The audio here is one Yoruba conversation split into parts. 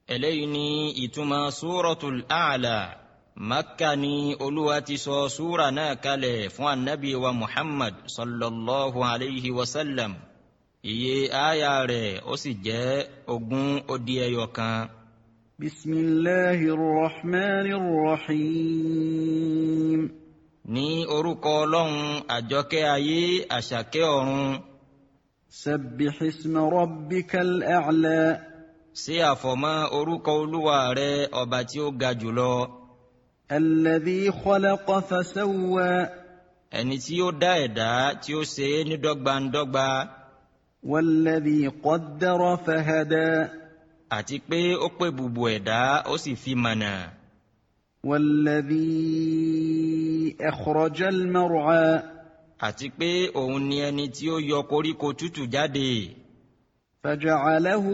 eléyìí ni ìtumọ̀ Suratul A'la. Makka ni Olúwa ti sọ súra náà kalẹ̀ fún annabi wa Muhammad sallallahu alayhi wa sallam. Iye aya rẹ̀ ó sì jẹ́ 20. Bismillahir Rahmanir Rahim. Ní orúkọ Ọlọ́run àjọkẹ́ ayé àṣàkẹ́ ọ̀run. Sabbihisma rabbikal a'la. Ṣe àfọ̀mọ́ orúkọ Olúwa rẹ̀ ọba tí ó ga jùlọ. Alladhi khalaqa fasawwa. Ẹni tí ó dá ẹ̀dá tí ó ṣe ní dọ́gbandọ́gba. Walladhi qaddara fahada. Àti pé ó pè bùbù ẹ̀dá ó sì fi mọ̀nà. Walladhi akhrajal mar'a. Àti pé òun ni ẹni tí ó yọ koríko tútù jáde. Faja'alahu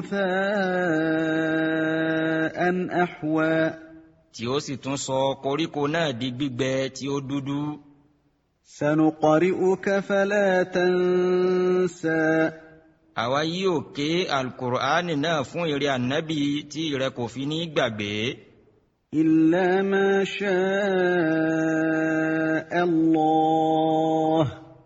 ghutha'an ahwa. Tí ó sì tún sọ koríko náà di gbígbẹ tí ó dúdú. Sanuqari'uka fala tansa. Àwa yóò ké Al-Qur'ani náà fún ìrẹ Ànábì tí ìrẹ kò fi ní gbàgbé. Illa ma sha'a Allah.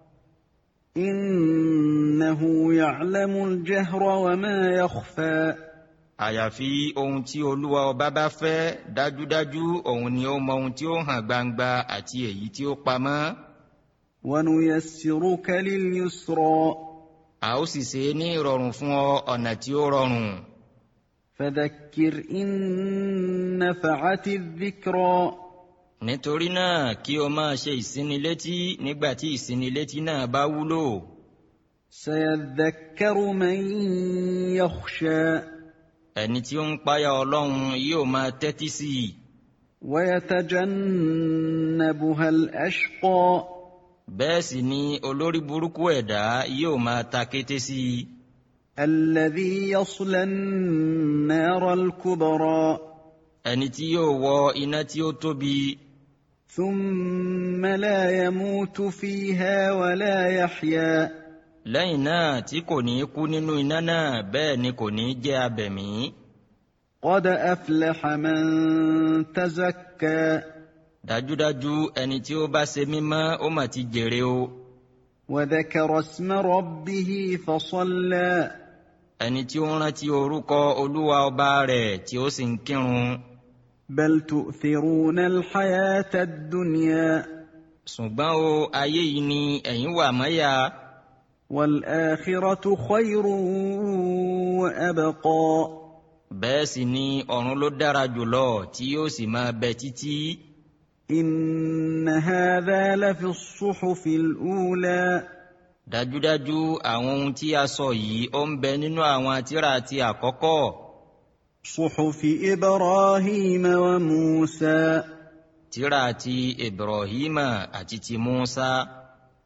Innahu ya'lamul jahra wa ma yakhfa. Àyàfi ohun tí Olúwa ọba bá fẹ́, dájúdájú òun ni ó mọ ohun tí ó hàn gbangba àti èyí tí ó pamọ́. Wa nuyassiruka lil yusra. A ó sì ṣe ní ìrọ̀rùn fún ọ ọ̀nà tí ó rọrùn. Fadhakkir in nafa'ati dhikra. Nítorí náà kí o máa ṣe ìsinilétí nígbà tí ìsinilétí náà bá wúlò. Sayadhakkaru man yakhsha. Ẹni tí ó ń páyà Ọlọ́run yóò máa tẹ́tí sí i. Wa yatajannabuha al-ashqa. Bẹ́ẹ̀ sì ni olórí burúkú ẹ̀dá yóò máa ta kété sí i. Alladhi yasla an-nara al-kubra. Ẹni tí yóò wọ iná tí ó tóbi. Thumma la yamutu fiha wa la yahya. Lẹ́yìn náà tí kò ní kú nínú iná náà, bẹ́ẹ̀ ni kò ní jẹ́ abẹ̀mí. Qad aflaha man tazakka. Dájúdájú ẹni tí ó bá ṣe mímọ́ ó mà ti jèrè o. Wa dhakara isma rabbihi fasalla. Ẹni tí ó rántí orúkọ Olúwa ọba rẹ̀ tí ó sì ń kírun. Bal tu'thiruna al-hayata ad-dunya. Ṣùgbọ́n o, ayé yìí ni ẹ̀yin wà mọ́yà. Wal-akhiratu khayrun wa abqa. Bẹ́ẹ̀ sì ni ọ̀run ló dára jùlọ tí yóò sì máa bẹ títí. Inna hadha lafi as-suhufi al-ula. Dájúdájú àwọn ohun tí a sọ yìí ó ń bẹ nínú àwọn tírà ti àkọ́kọ́. Suhufi Ibrahima wa Musa. Tírà ti Ibrahima àti ti Musa.